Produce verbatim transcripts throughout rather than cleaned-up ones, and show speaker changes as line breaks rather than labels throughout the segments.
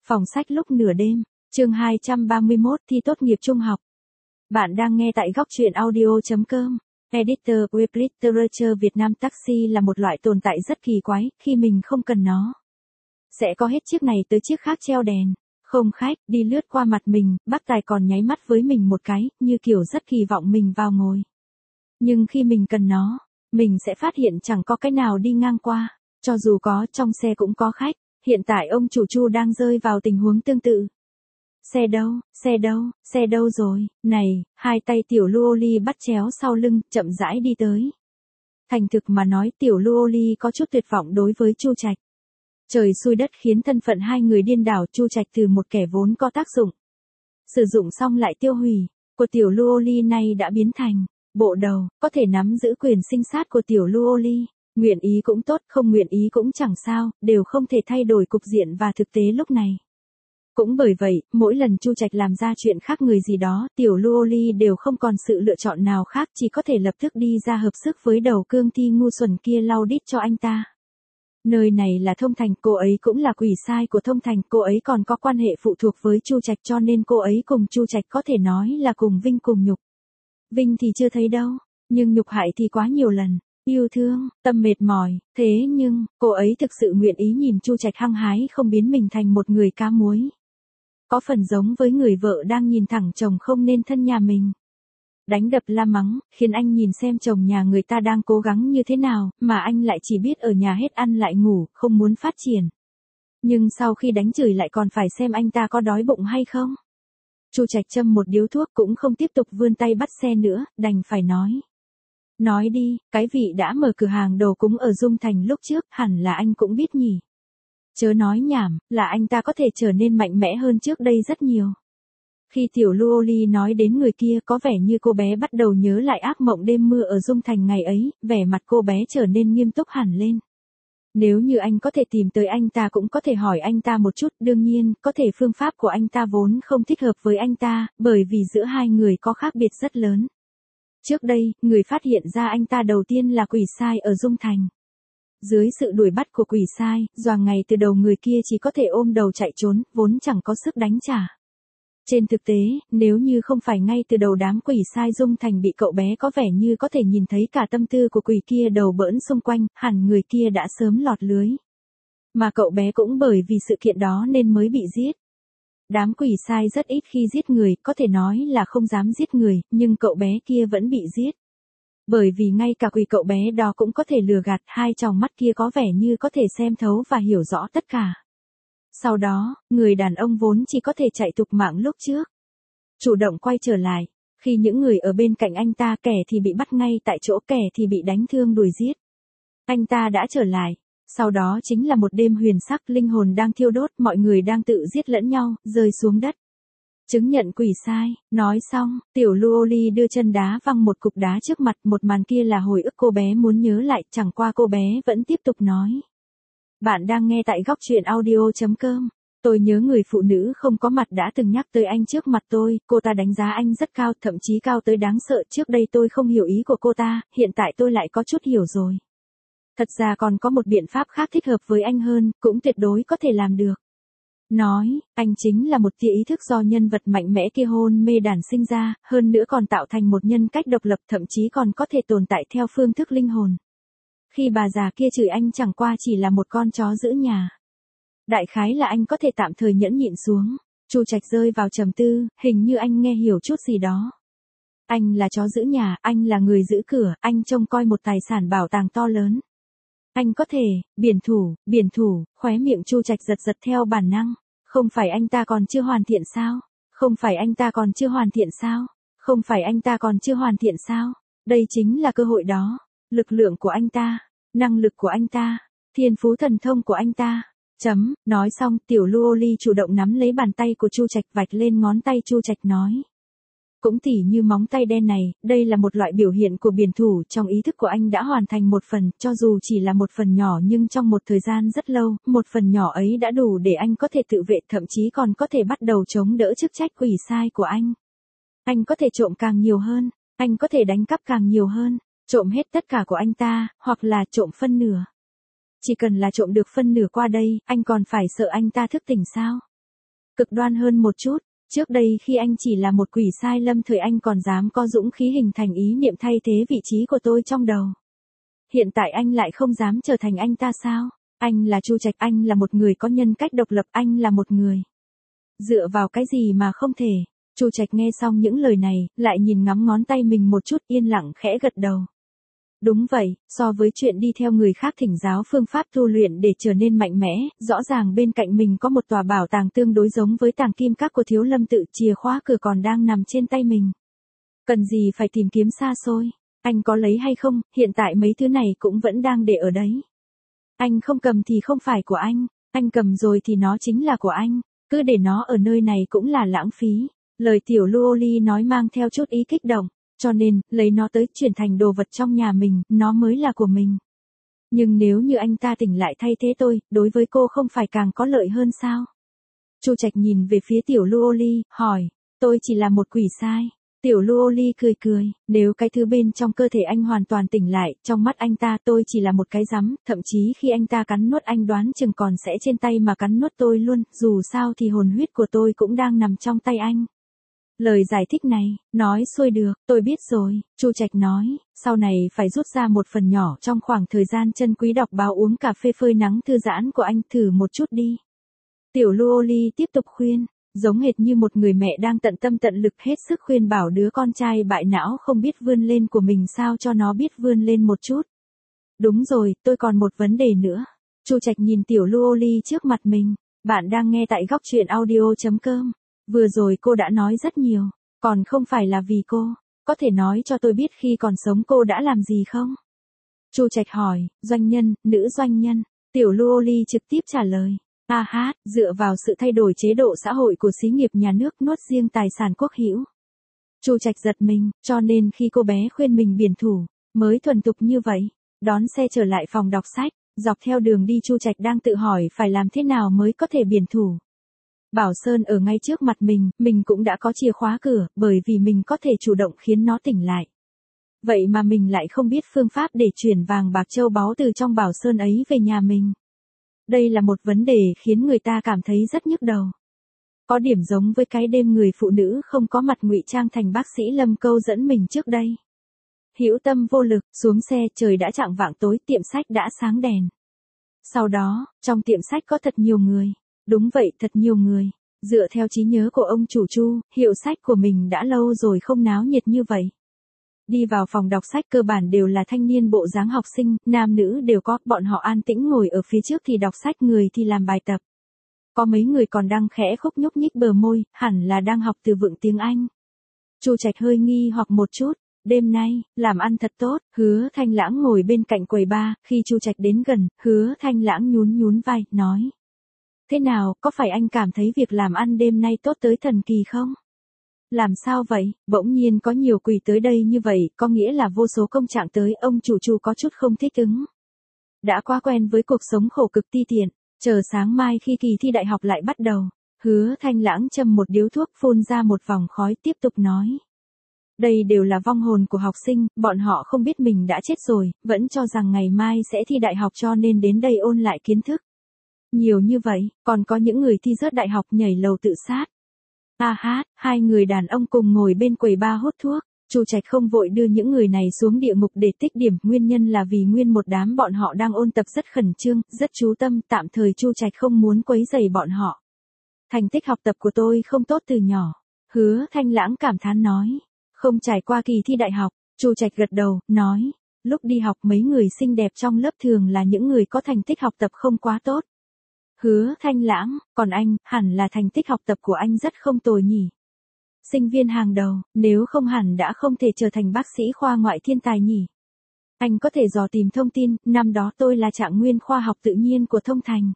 Phòng sách lúc nửa đêm, chương hai trăm ba mươi mốt thi tốt nghiệp trung học. Bạn đang nghe tại góc truyện audio chấm com. Editor Web Literature Việt Nam. Taxi là một loại tồn tại rất kỳ quái, khi mình không cần nó. Sẽ có hết chiếc này tới chiếc khác treo đèn. Không khách, đi lướt qua mặt mình, bác tài còn nháy mắt với mình một cái, như kiểu rất kỳ vọng mình vào ngồi. Nhưng khi mình cần nó, mình sẽ phát hiện chẳng có cái nào đi ngang qua. Cho dù có, trong xe cũng có khách. Hiện tại ông chủ Chu đang rơi vào tình huống tương tự. Xe đâu, xe đâu, xe đâu rồi, này, hai tay tiểu Luoli bắt chéo sau lưng, chậm rãi đi tới. Thành thực mà nói tiểu Luoli có chút tuyệt vọng đối với Chu Trạch. Trời xui đất khiến thân phận hai người điên đảo. Chu Trạch từ một kẻ vốn có tác dụng, sử dụng xong lại tiêu hủy, của tiểu Luoli này đã biến thành bộ đầu, có thể nắm giữ quyền sinh sát của tiểu Luoli. Nguyện ý cũng tốt, không nguyện ý cũng chẳng sao, đều không thể thay đổi cục diện và thực tế lúc này. Cũng bởi vậy, mỗi lần Chu Trạch làm ra chuyện khác người gì đó, tiểu Luoli đều không còn sự lựa chọn nào khác, chỉ có thể lập tức đi ra hợp sức với đầu cương thi ngu xuẩn kia lau đít cho anh ta. Nơi này là Thông Thành, cô ấy cũng là quỷ sai của Thông Thành, cô ấy còn có quan hệ phụ thuộc với Chu Trạch, cho nên cô ấy cùng Chu Trạch có thể nói là cùng vinh cùng nhục. Vinh thì chưa thấy đâu, nhưng nhục hại thì quá nhiều lần. Yêu thương, tâm mệt mỏi, thế nhưng, cô ấy thực sự nguyện ý nhìn Chu Trạch hăng hái không biến mình thành một người cá muối. Có phần giống với người vợ đang nhìn thẳng chồng không nên thân nhà mình. Đánh đập la mắng, khiến anh nhìn xem chồng nhà người ta đang cố gắng như thế nào, mà anh lại chỉ biết ở nhà hết ăn lại ngủ, không muốn phát triển. Nhưng sau khi đánh chửi lại còn phải xem anh ta có đói bụng hay không. Chu Trạch châm một điếu thuốc cũng không tiếp tục vươn tay bắt xe nữa, đành phải nói. Nói đi, cái vị đã mở cửa hàng đồ cúng ở Dung Thành lúc trước, hẳn là anh cũng biết nhỉ. Chớ nói nhảm, là anh ta có thể trở nên mạnh mẽ hơn trước đây rất nhiều. Khi tiểu Luoli nói đến người kia, có vẻ như cô bé bắt đầu nhớ lại ác mộng đêm mưa ở Dung Thành ngày ấy, vẻ mặt cô bé trở nên nghiêm túc hẳn lên. Nếu như anh có thể tìm tới anh ta cũng có thể hỏi anh ta một chút, đương nhiên, có thể phương pháp của anh ta vốn không thích hợp với anh ta, bởi vì giữa hai người có khác biệt rất lớn. Trước đây, người phát hiện ra anh ta đầu tiên là quỷ sai ở Dung Thành. Dưới sự đuổi bắt của quỷ sai, doàng ngày từ đầu người kia chỉ có thể ôm đầu chạy trốn, vốn chẳng có sức đánh trả. Trên thực tế, nếu như không phải ngay từ đầu đám quỷ sai Dung Thành bị cậu bé có vẻ như có thể nhìn thấy cả tâm tư của quỷ kia đầu bỡn xung quanh, hẳn người kia đã sớm lọt lưới. Mà cậu bé cũng bởi vì sự kiện đó nên mới bị giết. Đám quỷ sai rất ít khi giết người, có thể nói là không dám giết người, nhưng cậu bé kia vẫn bị giết. Bởi vì ngay cả quỷ cậu bé đó cũng có thể lừa gạt, hai tròng mắt kia có vẻ như có thể xem thấu và hiểu rõ tất cả. Sau đó, người đàn ông vốn chỉ có thể chạy tục mạng lúc trước, chủ động quay trở lại, khi những người ở bên cạnh anh ta, kẻ thì bị bắt ngay tại chỗ, kẻ thì bị đánh thương đuổi giết. Anh ta đã trở lại. Sau đó chính là một đêm huyền sắc, linh hồn đang thiêu đốt, mọi người đang tự giết lẫn nhau, rơi xuống đất. Chứng nhận quỷ sai, nói xong, tiểu Luoli đưa chân đá văng một cục đá trước mặt, một màn kia là hồi ức cô bé muốn nhớ lại, chẳng qua cô bé vẫn tiếp tục nói. Bạn đang nghe tại góc truyện audio chấm com. Tôi nhớ người phụ nữ không có mặt đã từng nhắc tới anh trước mặt tôi, cô ta đánh giá anh rất cao, thậm chí cao tới đáng sợ, trước đây tôi không hiểu ý của cô ta, hiện tại tôi lại có chút hiểu rồi. Thật ra còn có một biện pháp khác thích hợp với anh hơn, cũng tuyệt đối có thể làm được. Nói, anh chính là một tia ý thức do nhân vật mạnh mẽ kia hôn mê đản sinh ra, hơn nữa còn tạo thành một nhân cách độc lập, thậm chí còn có thể tồn tại theo phương thức linh hồn. Khi bà già kia chửi anh chẳng qua chỉ là một con chó giữ nhà. Đại khái là anh có thể tạm thời nhẫn nhịn xuống. Chu Trạch rơi vào trầm tư, hình như anh nghe hiểu chút gì đó. Anh là chó giữ nhà, anh là người giữ cửa, anh trông coi một tài sản bảo tàng to lớn. Anh có thể, biển thủ, biển thủ, khóe miệng Chu Trạch giật giật theo bản năng. Không phải anh ta còn chưa hoàn thiện sao? Không phải anh ta còn chưa hoàn thiện sao? Không phải anh ta còn chưa hoàn thiện sao? Đây chính là cơ hội đó. Lực lượng của anh ta, năng lực của anh ta, thiên phú thần thông của anh ta. Chấm, nói xong, tiểu Luoli chủ động nắm lấy bàn tay của Chu Trạch vạch lên ngón tay. Chu Trạch nói. Cũng tỉ như móng tay đen này, đây là một loại biểu hiện của biển thủ, trong ý thức của anh đã hoàn thành một phần, cho dù chỉ là một phần nhỏ nhưng trong một thời gian rất lâu, một phần nhỏ ấy đã đủ để anh có thể tự vệ, thậm chí còn có thể bắt đầu chống đỡ chức trách quỷ sai của anh. Anh có thể trộm càng nhiều hơn, anh có thể đánh cắp càng nhiều hơn, trộm hết tất cả của anh ta, hoặc là trộm phân nửa. Chỉ cần là trộm được phân nửa qua đây, anh còn phải sợ anh ta thức tỉnh sao? Cực đoan hơn một chút, trước đây khi anh chỉ là một quỷ sai lâm thời anh còn dám có dũng khí hình thành ý niệm thay thế vị trí của tôi trong đầu. Hiện tại anh lại không dám trở thành anh ta sao? Anh là Chu Trạch, anh là một người có nhân cách độc lập, anh là một người. Dựa vào cái gì mà không thể? Chu Trạch nghe xong những lời này, lại nhìn ngắm ngón tay mình một chút, yên lặng khẽ gật đầu. Đúng vậy, so với chuyện đi theo người khác thỉnh giáo phương pháp tu luyện để trở nên mạnh mẽ, rõ ràng bên cạnh mình có một tòa bảo tàng tương đối giống với tàng kim các của Thiếu Lâm tự, chìa khóa cửa còn đang nằm trên tay mình. Cần gì phải tìm kiếm xa xôi, anh có lấy hay không, hiện tại mấy thứ này cũng vẫn đang để ở đấy. Anh không cầm thì không phải của anh, anh cầm rồi thì nó chính là của anh, cứ để nó ở nơi này cũng là lãng phí. Lời tiểu Luoli nói mang theo chút ý kích động, cho nên, lấy nó tới chuyển thành đồ vật trong nhà mình, nó mới là của mình. Nhưng nếu như anh ta tỉnh lại thay thế tôi, đối với cô không phải càng có lợi hơn sao? Chu Trạch nhìn về phía tiểu Luoli, hỏi, tôi chỉ là một quỷ sai. Tiểu Luoli cười cười, nếu cái thứ bên trong cơ thể anh hoàn toàn tỉnh lại, trong mắt anh ta tôi chỉ là một cái rắm, thậm chí khi anh ta cắn nuốt anh đoán chừng còn sẽ trên tay mà cắn nuốt tôi luôn, dù sao thì hồn huyết của tôi cũng đang nằm trong tay anh. Lời giải thích này, nói xuôi được, tôi biết rồi, Chu Trạch nói, sau này phải rút ra một phần nhỏ trong khoảng thời gian chân quý đọc báo uống cà phê phơi nắng thư giãn của anh, thử một chút đi. Tiểu Luoli tiếp tục khuyên, giống hệt như một người mẹ đang tận tâm tận lực hết sức khuyên bảo đứa con trai bại não không biết vươn lên của mình sao cho nó biết vươn lên một chút. Đúng rồi, tôi còn một vấn đề nữa. Chu Trạch nhìn tiểu Luoli trước mặt mình, bạn đang nghe tại góc truyện audio chấm com. Vừa rồi cô đã nói rất nhiều, còn không phải là vì cô, có thể nói cho tôi biết khi còn sống cô đã làm gì không? Chu Trạch hỏi, doanh nhân, nữ doanh nhân, tiểu Luoli trực tiếp trả lời. A hát, dựa vào sự thay đổi chế độ xã hội của xí nghiệp nhà nước nuốt riêng tài sản quốc hữu. Chu Trạch giật mình, cho nên khi cô bé khuyên mình biển thủ, mới thuần thục như vậy. Đón xe trở lại phòng đọc sách, dọc theo đường đi Chu Trạch đang tự hỏi phải làm thế nào mới có thể biển thủ. Bảo Sơn ở ngay trước mặt mình, mình cũng đã có chìa khóa cửa, bởi vì mình có thể chủ động khiến nó tỉnh lại. Vậy mà mình lại không biết phương pháp để chuyển vàng bạc châu báu từ trong Bảo Sơn ấy về nhà mình. Đây là một vấn đề khiến người ta cảm thấy rất nhức đầu. Có điểm giống với cái đêm người phụ nữ không có mặt ngụy trang thành bác sĩ Lâm câu dẫn mình trước đây. Hữu tâm vô lực, xuống xe, trời đã chạng vạng tối, tiệm sách đã sáng đèn. Sau đó, trong tiệm sách có thật nhiều người. Đúng vậy, thật nhiều người. Dựa theo trí nhớ của ông chủ Chu, hiệu sách của mình đã lâu rồi không náo nhiệt như vậy. Đi vào phòng đọc sách cơ bản đều là thanh niên bộ dáng học sinh, nam nữ đều có, bọn họ an tĩnh ngồi ở phía trước thì đọc sách, người thì làm bài tập. Có mấy người còn đang khẽ khúc nhúc nhích bờ môi, hẳn là đang học từ vựng tiếng Anh. Chu Trạch hơi nghi hoặc một chút, đêm nay, làm ăn thật tốt, Hứa Thanh Lãng ngồi bên cạnh quầy bar, khi Chu Trạch đến gần, Hứa Thanh Lãng nhún nhún vai, nói. Thế nào, có phải anh cảm thấy việc làm ăn đêm nay tốt tới thần kỳ không? Làm sao vậy, bỗng nhiên có nhiều quỷ tới đây như vậy, có nghĩa là vô số công trạng tới, ông chủ Chu có chút không thích ứng. Đã quá quen với cuộc sống khổ cực ti tiện, chờ sáng mai khi kỳ thi đại học lại bắt đầu. Hứa Thanh Lãng châm một điếu thuốc phun ra một vòng khói tiếp tục nói. Đây đều là vong hồn của học sinh, bọn họ không biết mình đã chết rồi, vẫn cho rằng ngày mai sẽ thi đại học cho nên đến đây ôn lại kiến thức. Nhiều như vậy, còn có những người thi rớt đại học nhảy lầu tự sát. A hát, hai người đàn ông cùng ngồi bên quầy bar hút thuốc. Chu Trạch không vội đưa những người này xuống địa ngục để tích điểm, nguyên nhân là vì nguyên một đám bọn họ đang ôn tập rất khẩn trương, rất chú tâm, tạm thời Chu Trạch không muốn quấy rầy bọn họ. Thành tích học tập của tôi không tốt từ nhỏ. Hứa Thanh Lãng cảm thán nói. Không trải qua kỳ thi đại học, Chu Trạch gật đầu, nói. Lúc đi học mấy người xinh đẹp trong lớp thường là những người có thành tích học tập không quá tốt. Hứa Thanh Lãng, còn anh, hẳn là thành tích học tập của anh rất không tồi nhỉ. Sinh viên hàng đầu, nếu không hẳn đã không thể trở thành bác sĩ khoa ngoại thiên tài nhỉ. Anh có thể dò tìm thông tin, năm đó tôi là trạng nguyên khoa học tự nhiên của Thông Thành.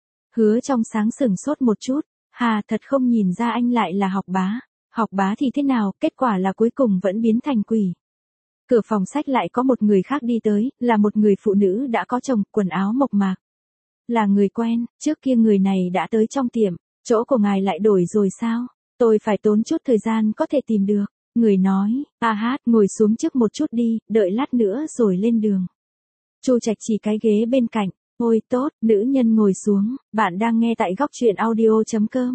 Hứa trong sáng sửng sốt một chút, hà thật không nhìn ra anh lại là học bá. Học bá thì thế nào, kết quả là cuối cùng vẫn biến thành quỷ. Cửa phòng sách lại có một người khác đi tới, là một người phụ nữ đã có chồng, quần áo mộc mạc. Là người quen, trước kia người này đã tới trong tiệm, chỗ của ngài lại đổi rồi sao? Tôi phải tốn chút thời gian có thể tìm được. Người nói, a hát, ngồi xuống trước một chút đi, đợi lát nữa rồi lên đường. Chu Trạch chỉ cái ghế bên cạnh, ôi tốt, nữ nhân ngồi xuống, bạn đang nghe tại góc truyện audio chấm com.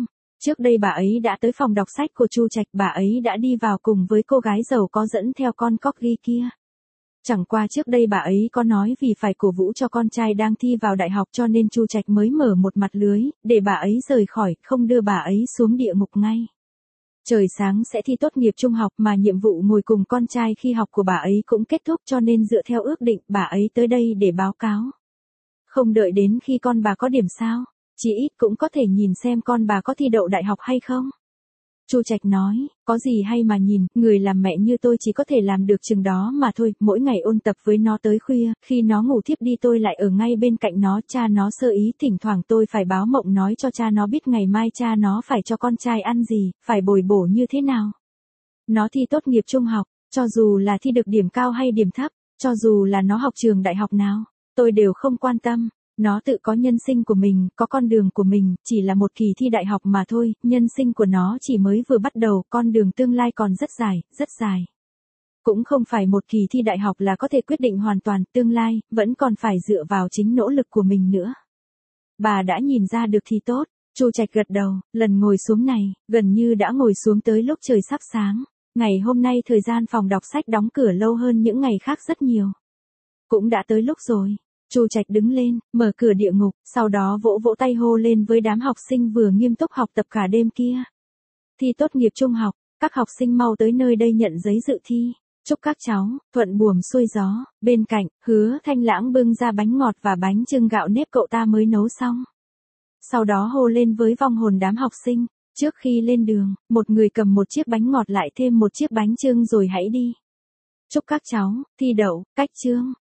Trước đây bà ấy đã tới phòng đọc sách của Chu Trạch, bà ấy đã đi vào cùng với cô gái giàu có dẫn theo con corgi kia. Chẳng qua trước đây bà ấy có nói vì phải cổ vũ cho con trai đang thi vào đại học cho nên Chu Trạch mới mở một mặt lưới, để bà ấy rời khỏi, không đưa bà ấy xuống địa ngục ngay. Trời sáng sẽ thi tốt nghiệp trung học mà nhiệm vụ ngồi cùng con trai khi học của bà ấy cũng kết thúc cho nên dựa theo ước định bà ấy tới đây để báo cáo. Không đợi đến khi con bà có điểm sao, chỉ ít cũng có thể nhìn xem con bà có thi đậu đại học hay không. Chu Trạch nói, có gì hay mà nhìn, người làm mẹ như tôi chỉ có thể làm được chừng đó mà thôi, mỗi ngày ôn tập với nó tới khuya, khi nó ngủ thiếp đi tôi lại ở ngay bên cạnh nó, cha nó sơ ý thỉnh thoảng tôi phải báo mộng nói cho cha nó biết ngày mai cha nó phải cho con trai ăn gì, phải bồi bổ như thế nào. Nó thi tốt nghiệp trung học, cho dù là thi được điểm cao hay điểm thấp, cho dù là nó học trường đại học nào, tôi đều không quan tâm. Nó tự có nhân sinh của mình, có con đường của mình, chỉ là một kỳ thi đại học mà thôi, nhân sinh của nó chỉ mới vừa bắt đầu, con đường tương lai còn rất dài, rất dài. Cũng không phải một kỳ thi đại học là có thể quyết định hoàn toàn, tương lai, vẫn còn phải dựa vào chính nỗ lực của mình nữa. Bà đã nhìn ra được thì tốt, Chu Trạch gật đầu, lần ngồi xuống này, gần như đã ngồi xuống tới lúc trời sắp sáng. Ngày hôm nay thời gian phòng đọc sách đóng cửa lâu hơn những ngày khác rất nhiều. Cũng đã tới lúc rồi. Chu Trạch đứng lên, mở cửa địa ngục, sau đó vỗ vỗ tay hô lên với đám học sinh vừa nghiêm túc học tập cả đêm kia. Thi tốt nghiệp trung học, các học sinh mau tới nơi đây nhận giấy dự thi. Chúc các cháu, thuận buồm xuôi gió. Bên cạnh, Hứa Thanh Lãng bưng ra bánh ngọt và bánh chưng gạo nếp cậu ta mới nấu xong. Sau đó hô lên với vong hồn đám học sinh, trước khi lên đường, một người cầm một chiếc bánh ngọt lại thêm một chiếc bánh chưng rồi hãy đi. Chúc các cháu, thi đậu, cách chương.